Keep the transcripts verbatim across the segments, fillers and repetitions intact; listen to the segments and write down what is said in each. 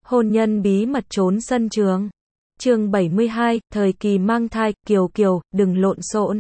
Hôn nhân bí mật trốn sân trường. Chương bảy mươi hai, thời kỳ mang thai, Kiều Kiều, đừng lộn xộn.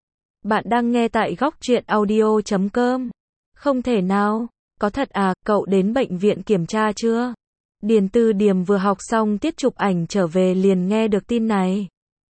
Bạn đang nghe tại góc truyện audio chấm com. Không thể nào, có thật à, cậu đến bệnh viện kiểm tra chưa? Điền Tư Điềm vừa học xong tiết chụp ảnh trở về liền nghe được tin này.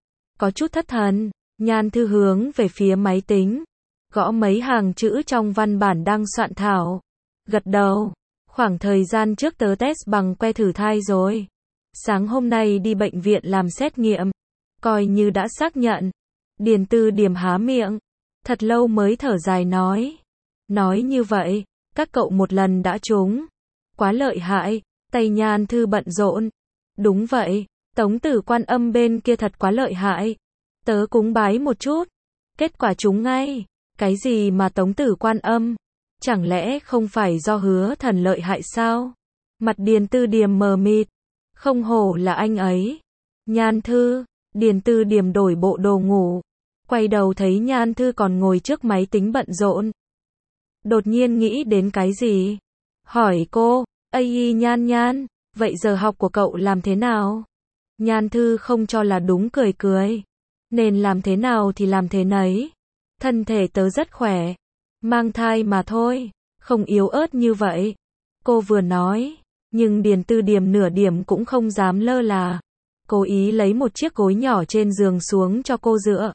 Có chút thất thần, Nhan Thư hướng về phía máy tính, gõ mấy hàng chữ trong văn bản đang soạn thảo. Gật đầu, khoảng thời gian trước tớ test bằng que thử thai rồi. Sáng hôm nay đi bệnh viện làm xét nghiệm, coi như đã xác nhận. Điền Tư Điềm há miệng, thật lâu mới thở dài nói. Nói như vậy, các cậu một lần đã trúng. Quá lợi hại, tay Nhan Thư bận rộn. Đúng vậy, Tống Tử Quan Âm bên kia thật quá lợi hại. Tớ cúng bái một chút, kết quả trúng ngay. Cái gì mà Tống Tử Quan Âm? Chẳng lẽ không phải do Hứa Thần lợi hại sao? Mặt Điền Tư Điềm mờ mịt. Không hổ là anh ấy. Nhan Thư, Điền Tư Điềm đổi bộ đồ ngủ. Quay đầu thấy Nhan Thư còn ngồi trước máy tính bận rộn. Đột nhiên nghĩ đến cái gì? Hỏi cô, ây Nhan Nhan, vậy giờ học của cậu làm thế nào? Nhan Thư không cho là đúng cười cười. Nên làm thế nào thì làm thế nấy. Thân thể tớ rất khỏe. Mang thai mà thôi, không yếu ớt như vậy. Cô vừa nói, nhưng Điền Tư Điềm nửa điểm cũng không dám lơ là. Cố ý lấy một chiếc gối nhỏ trên giường xuống cho cô dựa.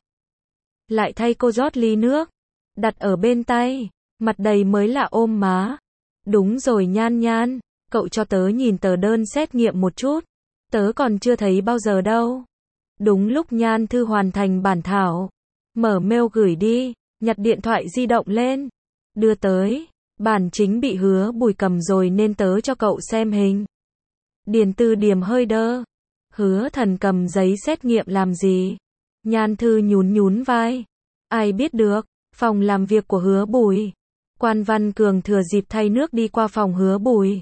Lại thay cô rót ly nước, đặt ở bên tay, mặt đầy mới lạ ôm má. Đúng rồi Nhan Nhan, cậu cho tớ nhìn tờ đơn xét nghiệm một chút. Tớ còn chưa thấy bao giờ đâu. Đúng lúc Nhan Thư hoàn thành bản thảo, mở mail gửi đi, nhặt điện thoại di động lên, đưa tới. Bản chính bị Hứa Bùi cầm rồi nên tớ cho cậu xem hình. Điền Tư Điềm hơi đơ. Hứa Thần cầm giấy xét nghiệm làm gì? Nhan Thư nhún nhún vai. Ai biết được, phòng làm việc của Hứa Bùi. Quan Văn Cường thừa dịp thay nước đi qua phòng Hứa Bùi.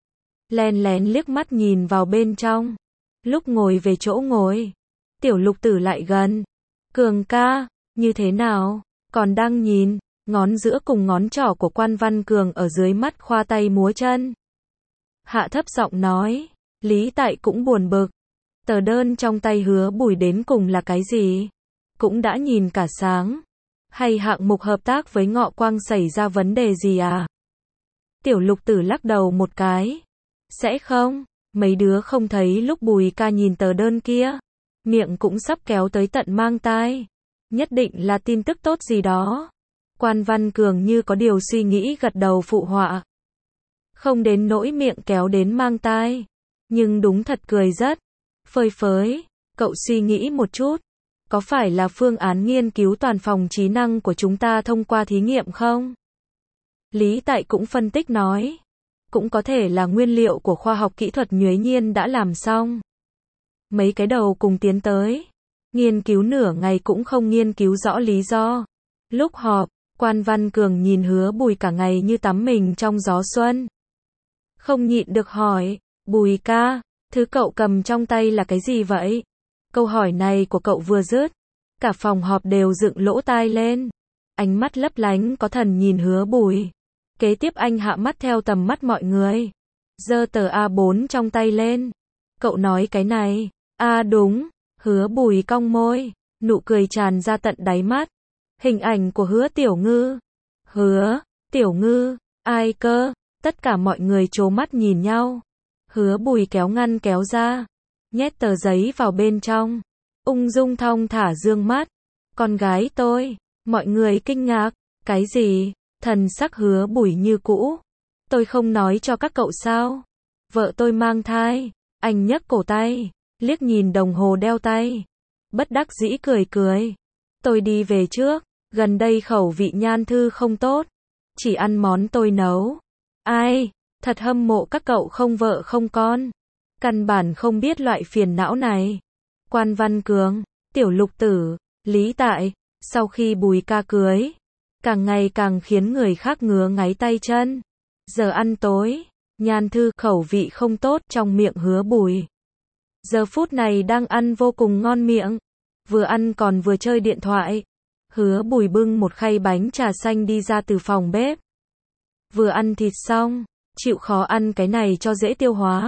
Len lén liếc mắt nhìn vào bên trong. Lúc ngồi về chỗ ngồi, Tiểu Lục Tử lại gần. Cường ca, như thế nào? Còn đang nhìn. Ngón giữa cùng ngón trỏ của Quan Văn Cường ở dưới mắt khoa tay múa chân. Hạ thấp giọng nói. Lý Tại cũng buồn bực. Tờ đơn trong tay Hứa Bùi đến cùng là cái gì? Cũng đã nhìn cả sáng. Hay hạng mục hợp tác với Ngọ Quang xảy ra vấn đề gì à? Tiểu Lục Tử lắc đầu một cái. Sẽ không, mấy đứa không thấy lúc Bùi ca nhìn tờ đơn kia. Miệng cũng sắp kéo tới tận mang tai. Nhất định là tin tức tốt gì đó. Quan Văn Cường như có điều suy nghĩ gật đầu phụ họa. Không đến nỗi miệng kéo đến mang tai. Nhưng đúng thật cười rất. Phơi phới, cậu suy nghĩ một chút. Có phải là phương án nghiên cứu toàn phòng trí năng của chúng ta thông qua thí nghiệm không? Lý Tại cũng phân tích nói. Cũng có thể là nguyên liệu của khoa học kỹ thuật Nhuế Nhiên đã làm xong. Mấy cái đầu cùng tiến tới. Nghiên cứu nửa ngày cũng không nghiên cứu rõ lý do. Lúc họp, Quan Văn Cường nhìn Hứa Bùi cả ngày như tắm mình trong gió xuân. Không nhịn được hỏi, Bùi ca, thứ cậu cầm trong tay là cái gì vậy? Câu hỏi này của cậu vừa dứt, cả phòng họp đều dựng lỗ tai lên. Ánh mắt lấp lánh có thần nhìn Hứa Bùi. Kế tiếp anh hạ mắt theo tầm mắt mọi người. Giơ tờ A bốn trong tay lên. Cậu nói cái này. À đúng, Hứa Bùi cong môi, nụ cười tràn ra tận đáy mắt. Hình ảnh của Hứa Tiểu Ngư. Hứa, Tiểu Ngư, ai cơ? Tất cả mọi người trố mắt nhìn nhau. Hứa Bùi kéo ngăn kéo ra, nhét tờ giấy vào bên trong. Ung dung thong thả dương mắt. Con gái tôi. Mọi người kinh ngạc. Cái gì? Thần sắc Hứa Bùi như cũ. Tôi không nói cho các cậu sao? Vợ tôi mang thai. Anh nhấc cổ tay, liếc nhìn đồng hồ đeo tay. Bất đắc dĩ cười cười. Tôi đi về trước. Gần đây khẩu vị Nhan Thư không tốt. Chỉ ăn món tôi nấu. Ai? Thật hâm mộ các cậu không vợ không con. Căn bản không biết loại phiền não này. Quan Văn Cường, Tiểu Lục Tử, Lý Tại, sau khi Bùi ca cưới, càng ngày càng khiến người khác ngứa ngáy tay chân. Giờ ăn tối, Nhan Thư khẩu vị không tốt trong miệng Hứa Bùi. Giờ phút này đang ăn vô cùng ngon miệng. Vừa ăn còn vừa chơi điện thoại. Hứa Bùi bưng một khay bánh trà xanh đi ra từ phòng bếp. Vừa ăn thịt xong, chịu khó ăn cái này cho dễ tiêu hóa.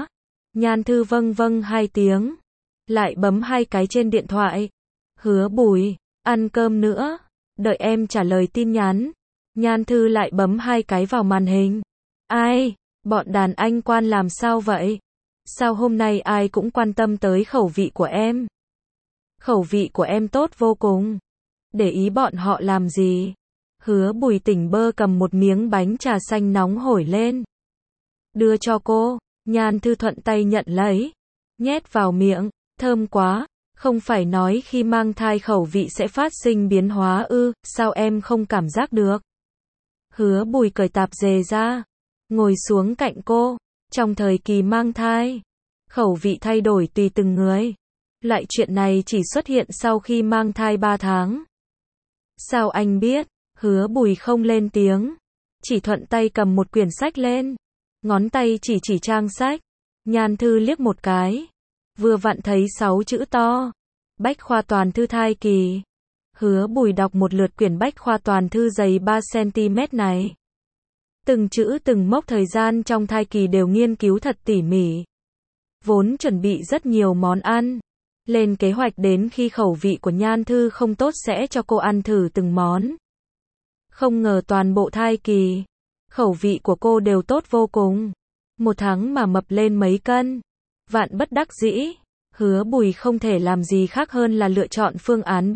Nhan Thư vâng vâng hai tiếng. Lại bấm hai cái trên điện thoại. Hứa Bùi, ăn cơm nữa. Đợi em trả lời tin nhắn. Nhan Thư lại bấm hai cái vào màn hình. Ai? Bọn đàn anh quan làm sao vậy? Sao hôm nay ai cũng quan tâm tới khẩu vị của em? Khẩu vị của em tốt vô cùng. Để ý bọn họ làm gì? Hứa Bùi tỉnh bơ cầm một miếng bánh trà xanh nóng hổi lên. Đưa cho cô. Nhan Thư thuận tay nhận lấy. Nhét vào miệng. Thơm quá. Không phải nói khi mang thai khẩu vị sẽ phát sinh biến hóa ư, sao em không cảm giác được? Hứa Bùi cởi tạp dề ra. Ngồi xuống cạnh cô. Trong thời kỳ mang thai, khẩu vị thay đổi tùy từng người. Loại chuyện này chỉ xuất hiện sau khi mang thai ba tháng. Sao anh biết? Hứa Bùi không lên tiếng. Chỉ thuận tay cầm một quyển sách lên. Ngón tay chỉ chỉ trang sách. Nhan Thư liếc một cái. Vừa vặn thấy sáu chữ to. Bách khoa toàn thư thai kỳ. Hứa Bùi đọc một lượt quyển bách khoa toàn thư dày ba xăng ti mét này. Từng chữ từng mốc thời gian trong thai kỳ đều nghiên cứu thật tỉ mỉ. Vốn chuẩn bị rất nhiều món ăn. Lên kế hoạch đến khi khẩu vị của Nhan Thư không tốt sẽ cho cô ăn thử từng món. Không ngờ toàn bộ thai kỳ, khẩu vị của cô đều tốt vô cùng. Một tháng mà mập lên mấy cân. Vạn bất đắc dĩ, Hứa Bùi không thể làm gì khác hơn là lựa chọn phương án B.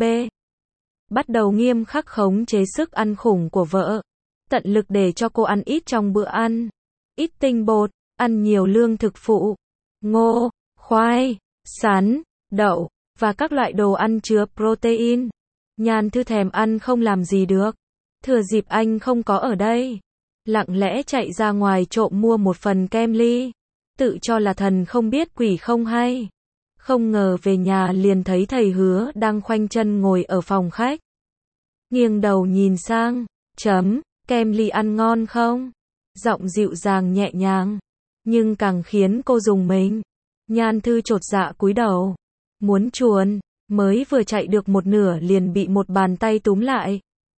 Bắt đầu nghiêm khắc khống chế sức ăn khủng của vợ. Tận lực để cho cô ăn ít trong bữa ăn. Ít tinh bột, ăn nhiều lương thực phụ. Ngô, khoai, sắn, đậu, và các loại đồ ăn chứa protein. Nhan Thư thèm ăn không làm gì được. Thừa dịp anh không có ở đây, lặng lẽ chạy ra ngoài trộm mua một phần kem ly. Tự cho là thần không biết quỷ không hay. Không ngờ về nhà liền thấy thầy Hứa đang khoanh chân ngồi ở phòng khách. Nghiêng đầu nhìn sang, chấm, kem ly ăn ngon không? Giọng dịu dàng nhẹ nhàng, nhưng càng khiến cô rùng mình. Nhan Thư chột dạ cúi đầu, muốn chuồn, mới vừa chạy được một nửa liền bị một bàn tay túm lại.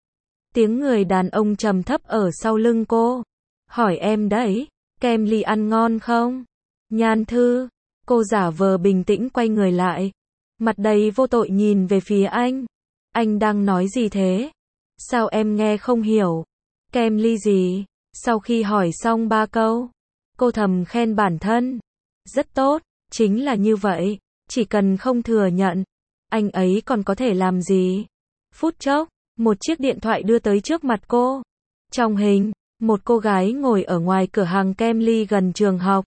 Tiếng người đàn ông trầm thấp ở sau lưng cô. Hỏi em đấy, kem ly ăn ngon không? Nhan Thư, cô giả vờ bình tĩnh quay người lại. Mặt đầy vô tội nhìn về phía anh. Anh đang nói gì thế? Sao em nghe không hiểu? Kem ly gì? Sau khi hỏi xong ba câu, cô thầm khen bản thân. Rất tốt, chính là như vậy. Chỉ cần không thừa nhận, anh ấy còn có thể làm gì? Phút chốc, một chiếc điện thoại đưa tới trước mặt cô. Trong hình, một cô gái ngồi ở ngoài cửa hàng kem ly gần trường học.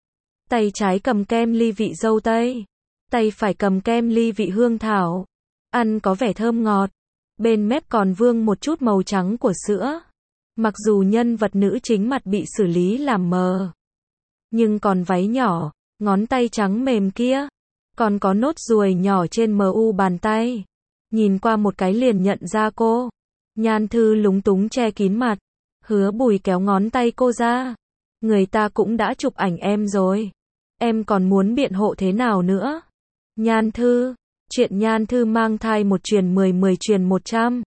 Tay trái cầm kem ly vị dâu tây. Tay phải cầm kem ly vị hương thảo. Ăn có vẻ thơm ngọt. Bên mép còn vương một chút màu trắng của sữa. Mặc dù nhân vật nữ chính mặt bị xử lý làm mờ, nhưng còn váy nhỏ, ngón tay trắng mềm kia, còn có nốt ruồi nhỏ trên mu bàn tay. Nhìn qua một cái liền nhận ra cô. Nhan Thư lúng túng che kín mặt. Hứa Bùi kéo ngón tay cô ra. Người ta cũng đã chụp ảnh em rồi. Em còn muốn biện hộ thế nào nữa? Nhan Thư, chuyện Nhan Thư mang thai một truyền mười mười truyền một trăm.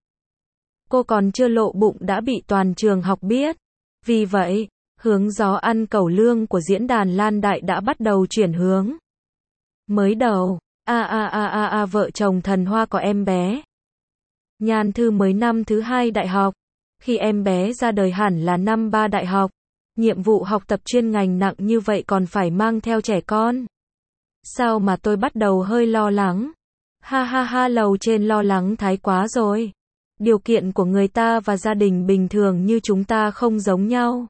Cô còn chưa lộ bụng đã bị toàn trường học biết. Vì vậy, hướng gió ăn cẩu lương của diễn đàn Lan Đại đã bắt đầu chuyển hướng. Mới đầu, a a a a a vợ chồng thần hoa có em bé. Nhan Thư mới năm thứ hai đại học. Khi em bé ra đời hẳn là năm ba đại học. Nhiệm vụ học tập chuyên ngành nặng như vậy còn phải mang theo trẻ con. Sao mà tôi bắt đầu hơi lo lắng. Ha ha ha, lầu trên lo lắng thái quá rồi. Điều kiện của người ta và gia đình bình thường như chúng ta không giống nhau.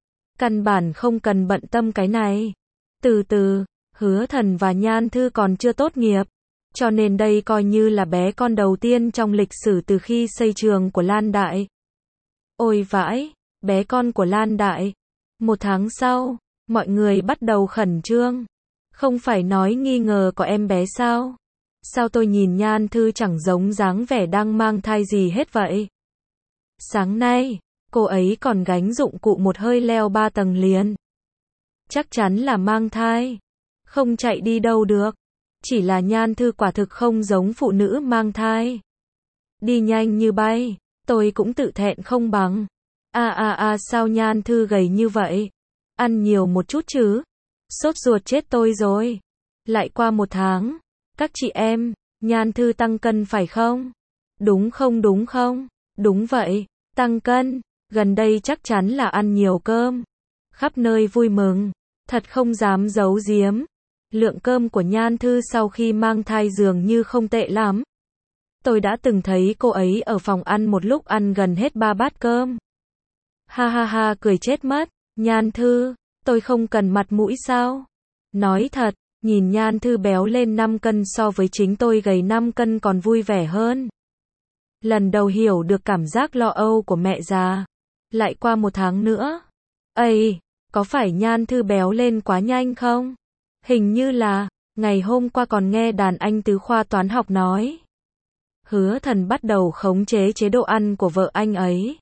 Căn bản không cần bận tâm cái này. Từ từ, Hứa Thần và Nhan Thư còn chưa tốt nghiệp. Cho nên đây coi như là bé con đầu tiên trong lịch sử từ khi xây trường của Lan Đại. Ôi vãi, bé con của Lan Đại. Một tháng sau, mọi người bắt đầu khẩn trương. Không phải nói nghi ngờ có em bé sao? Sao tôi nhìn Nhan Thư chẳng giống dáng vẻ đang mang thai gì hết vậy? Sáng nay, cô ấy còn gánh dụng cụ một hơi leo ba tầng liền. Chắc chắn là mang thai. Không chạy đi đâu được. Chỉ là Nhan Thư quả thực không giống phụ nữ mang thai. Đi nhanh như bay, tôi cũng tự thẹn không bằng. A a a, sao Nhan Thư gầy như vậy? Ăn nhiều một chút chứ? Sốt ruột chết tôi rồi. Lại qua một tháng. Các chị em, Nhan Thư tăng cân phải không? Đúng không đúng không? Đúng vậy, tăng cân. Gần đây chắc chắn là ăn nhiều cơm. Khắp nơi vui mừng. Thật không dám giấu giếm. Lượng cơm của Nhan Thư sau khi mang thai dường như không tệ lắm. Tôi đã từng thấy cô ấy ở phòng ăn một lúc ăn gần hết ba bát cơm. Ha ha ha, cười chết mất. Nhan Thư, tôi không cần mặt mũi sao? Nói thật, nhìn Nhan Thư béo lên năm cân so với chính tôi gầy năm cân còn vui vẻ hơn. Lần đầu hiểu được cảm giác lo âu của mẹ già. Lại qua một tháng nữa. Ây, có phải Nhan Thư béo lên quá nhanh không? Hình như là, ngày hôm qua còn nghe đàn anh tứ khoa toán học nói. Hứa Thần bắt đầu khống chế chế độ ăn của vợ anh ấy.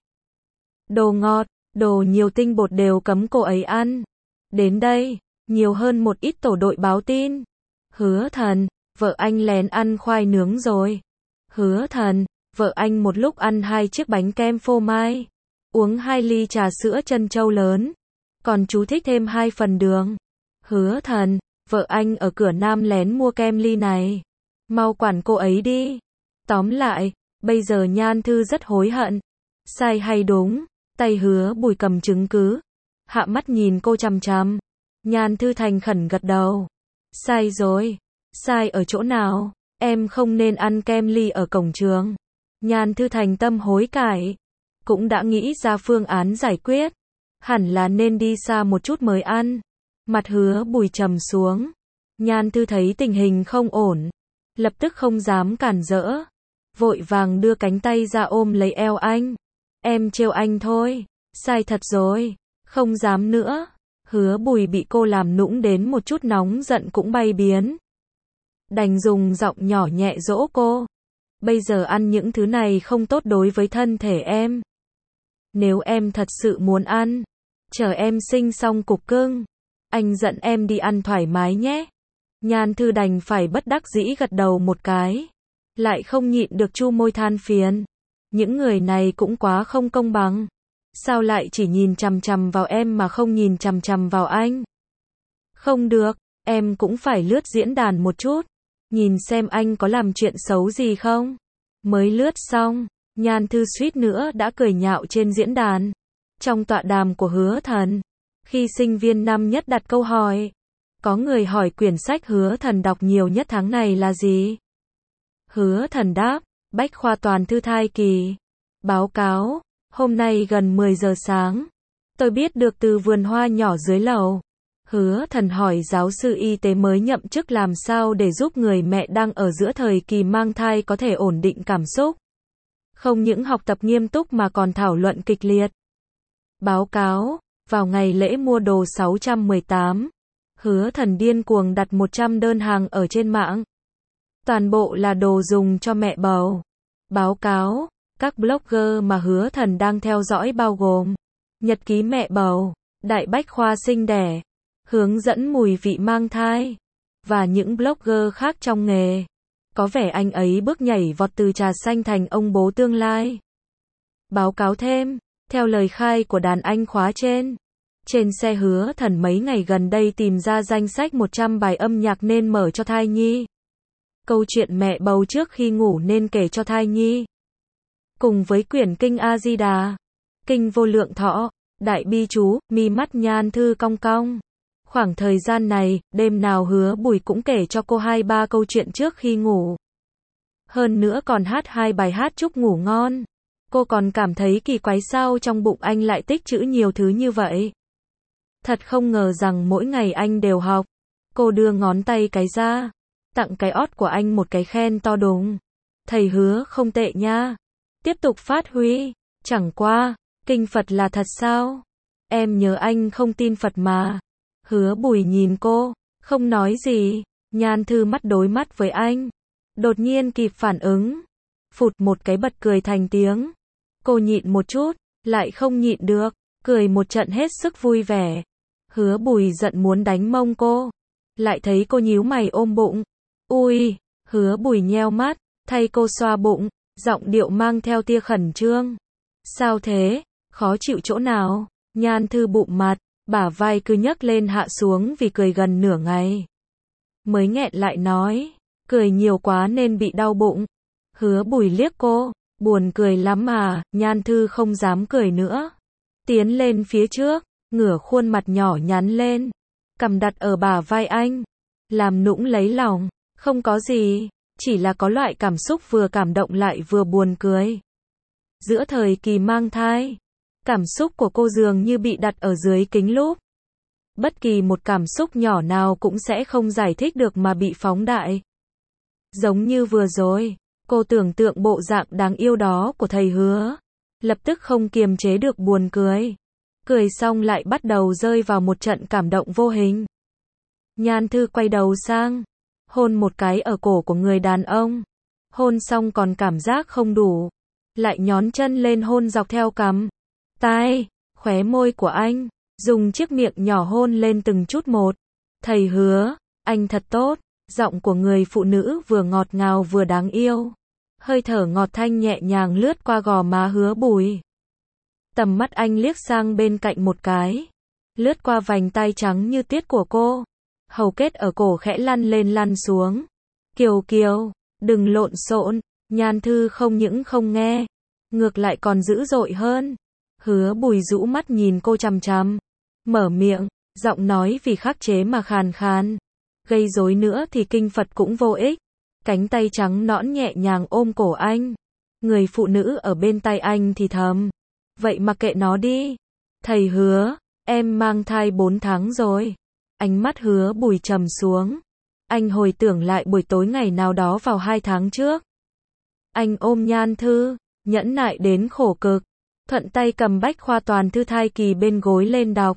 Đồ ngọt, đồ nhiều tinh bột đều cấm cô ấy ăn. Đến đây, nhiều hơn một ít tổ đội báo tin. Hứa Thần, vợ anh lén ăn khoai nướng rồi. Hứa Thần, vợ anh một lúc ăn hai chiếc bánh kem phô mai. Uống hai ly trà sữa trân châu lớn. Còn chú thích thêm hai phần đường. Hứa Thần, vợ anh ở cửa Nam lén mua kem ly này. Mau quản cô ấy đi. Tóm lại, bây giờ Nhan Thư rất hối hận. Sai hay đúng, tay Hứa Bùi cầm chứng cứ. Hạ mắt nhìn cô chằm chằm. Nhan Thư thành khẩn gật đầu. Sai rồi. Sai ở chỗ nào? Em không nên ăn kem ly ở cổng trường. Nhan Thư thành tâm hối cải. Cũng đã nghĩ ra phương án giải quyết. Hẳn là nên đi xa một chút mới ăn. Mặt Hứa Bùi trầm xuống. Nhan Thư thấy tình hình không ổn. Lập tức không dám cản rỡ. Vội vàng đưa cánh tay ra ôm lấy eo anh. Em trêu anh thôi. Sai thật rồi. Không dám nữa. Hứa Bùi bị cô làm nũng đến một chút nóng giận cũng bay biến. Đành dùng giọng nhỏ nhẹ dỗ cô. Bây giờ ăn những thứ này không tốt đối với thân thể em. Nếu em thật sự muốn ăn, chờ em sinh xong cục cưng, anh dẫn em đi ăn thoải mái nhé. Nhan Thư đành phải bất đắc dĩ gật đầu một cái. Lại không nhịn được chu môi than phiền. Những người này cũng quá không công bằng. Sao lại chỉ nhìn chằm chằm vào em mà không nhìn chằm chằm vào anh? Không được, em cũng phải lướt diễn đàn một chút. Nhìn xem anh có làm chuyện xấu gì không? Mới lướt xong, Nhan Thư suýt nữa đã cười nhạo trên diễn đàn. Trong tọa đàm của Hứa Thần, khi sinh viên năm nhất đặt câu hỏi, có người hỏi quyển sách Hứa Thần đọc nhiều nhất tháng này là gì? Hứa Thần đáp, Bách khoa toàn thư thai kỳ. Báo cáo, hôm nay gần mười giờ sáng, tôi biết được từ vườn hoa nhỏ dưới lầu. Hứa Thần hỏi giáo sư y tế mới nhậm chức làm sao để giúp người mẹ đang ở giữa thời kỳ mang thai có thể ổn định cảm xúc. Không những học tập nghiêm túc mà còn thảo luận kịch liệt. Báo cáo, vào ngày lễ mua đồ sáu trăm mười tám, Hứa Thần điên cuồng đặt một trăm đơn hàng ở trên mạng. Toàn bộ là đồ dùng cho mẹ bầu. Báo cáo, các blogger mà Hứa Thần đang theo dõi bao gồm Nhật ký mẹ bầu, Đại bách khoa sinh đẻ, hướng dẫn mùi vị mang thai, và những blogger khác trong nghề. Có vẻ anh ấy bước nhảy vọt từ trà xanh thành ông bố tương lai. Báo cáo thêm, theo lời khai của đàn anh khóa trên, trên xe Hứa Thần mấy ngày gần đây tìm ra danh sách một trăm bài âm nhạc nên mở cho thai nhi. Câu chuyện mẹ bầu trước khi ngủ nên kể cho thai nhi. Cùng với quyển kinh A-di-đà, kinh vô lượng thọ, đại bi chú, mi mắt Nhan Thư cong cong. Khoảng thời gian này, đêm nào Hứa Bùi cũng kể cho cô hai ba câu chuyện trước khi ngủ. Hơn nữa còn hát hai bài hát chúc ngủ ngon. Cô còn cảm thấy kỳ quái sao trong bụng anh lại tích trữ nhiều thứ như vậy. Thật không ngờ rằng mỗi ngày anh đều học. Cô đưa ngón tay cái ra, tặng cái ót của anh một cái khen to đùng. Thầy Hứa không tệ nha. Tiếp tục phát huy. Chẳng qua, kinh Phật là thật sao? Em nhớ anh không tin Phật mà. Hứa Bùi nhìn cô, không nói gì. Nhan Thư mắt đối mắt với anh. Đột nhiên kịp phản ứng. Phụt một cái bật cười thành tiếng. Cô nhịn một chút, lại không nhịn được. Cười một trận hết sức vui vẻ. Hứa Bùi giận muốn đánh mông cô. Lại thấy cô nhíu mày ôm bụng. Ui, Hứa Bùi nheo mắt, thay cô xoa bụng, giọng điệu mang theo tia khẩn trương. Sao thế? Khó chịu chỗ nào? Nhan Thư bụng mặt, bả vai cứ nhấc lên hạ xuống vì cười gần nửa ngày. Mới nghẹn lại nói, cười nhiều quá nên bị đau bụng. Hứa Bùi liếc cô, buồn cười lắm à, Nhan Thư không dám cười nữa. Tiến lên phía trước, ngửa khuôn mặt nhỏ nhắn lên, cằm đặt ở bả vai anh, làm nũng lấy lòng, không có gì, chỉ là có loại cảm xúc vừa cảm động lại vừa buồn cười. Giữa thời kỳ mang thai, cảm xúc của cô dường như bị đặt ở dưới kính lúp. Bất kỳ một cảm xúc nhỏ nào cũng sẽ không giải thích được mà bị phóng đại. Giống như vừa rồi, cô tưởng tượng bộ dạng đáng yêu đó của thầy Hứa, lập tức không kiềm chế được buồn cười. Cười xong lại bắt đầu rơi vào một trận cảm động vô hình. Nhan Thư quay đầu sang, hôn một cái ở cổ của người đàn ông. Hôn xong còn cảm giác không đủ, lại nhón chân lên hôn dọc theo cằm, tai, khóe môi của anh, dùng chiếc miệng nhỏ hôn lên từng chút một. Thầy Hứa, anh thật tốt. Giọng của người phụ nữ vừa ngọt ngào vừa đáng yêu. Hơi thở ngọt thanh nhẹ nhàng lướt qua gò má Hứa Bùi. Tầm mắt anh liếc sang bên cạnh một cái, lướt qua vành tai trắng như tiết của cô. Hầu kết ở cổ khẽ lăn lên lăn xuống. Kiều Kiều, đừng lộn xộn. Nhan Thư không những không nghe, ngược lại còn dữ dội hơn. Hứa Bùi rũ mắt nhìn cô chằm chằm, mở miệng, giọng nói vì khắc chế mà khàn khàn. Gây rối nữa thì kinh Phật cũng vô ích. Cánh tay trắng nõn nhẹ nhàng ôm cổ anh. Người phụ nữ ở bên tay anh thì thầm, vậy mà kệ nó đi. Thầy Hứa, em mang thai bốn tháng rồi. Ánh mắt Hứa Bùi trầm xuống. Anh hồi tưởng lại buổi tối ngày nào đó vào hai tháng trước. Anh ôm Nhan Thư, nhẫn nại đến khổ cực, thuận tay cầm bách khoa toàn thư thai kỳ bên gối lên đọc.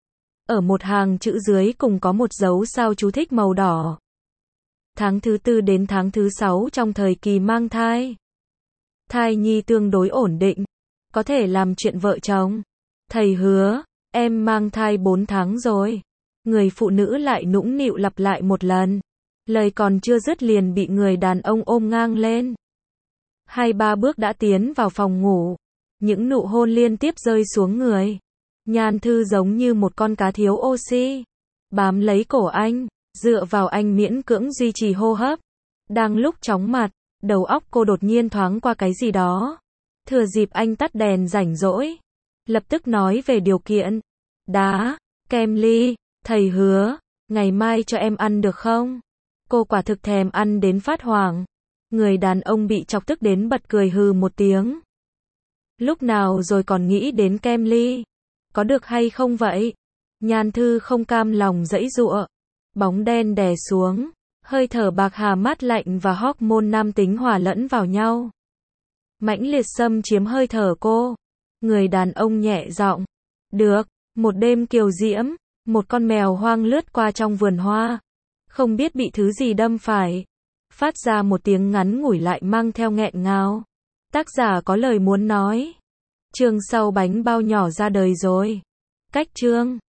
Ở một hàng chữ dưới cùng có một dấu sao chú thích màu đỏ. Tháng thứ tư đến tháng thứ sáu trong thời kỳ mang thai. Thai nhi tương đối ổn định, có thể làm chuyện vợ chồng. Thầy Hứa, em mang thai bốn tháng rồi. Người phụ nữ lại nũng nịu lặp lại một lần. Lời còn chưa dứt liền bị người đàn ông ôm ngang lên. Hai ba bước đã tiến vào phòng ngủ. Những nụ hôn liên tiếp rơi xuống người. Nhan Thư giống như một con cá thiếu oxy, bám lấy cổ anh, dựa vào anh miễn cưỡng duy trì hô hấp. Đang lúc chóng mặt, đầu óc cô đột nhiên thoáng qua cái gì đó. Thừa dịp anh tắt đèn rảnh rỗi, lập tức nói về điều kiện. Đá, kem ly, thầy Hứa, ngày mai cho em ăn được không? Cô quả thực thèm ăn đến phát hoảng. Người đàn ông bị chọc tức đến bật cười hừ một tiếng. Lúc nào rồi còn nghĩ đến kem ly? Có được hay không vậy? Nhan Thư không cam lòng giãy giụa. Bóng đen đè xuống, hơi thở bạc hà mát lạnh và hormone nam tính hòa lẫn vào nhau. Mãnh liệt xâm chiếm hơi thở cô. Người đàn ông nhẹ giọng, được. Một đêm kiều diễm, một con mèo hoang lướt qua trong vườn hoa, không biết bị thứ gì đâm phải, phát ra một tiếng ngắn ngủi lại mang theo nghẹn ngào. Tác giả có lời muốn nói. Chương sau bánh bao nhỏ ra đời rồi. Cách chương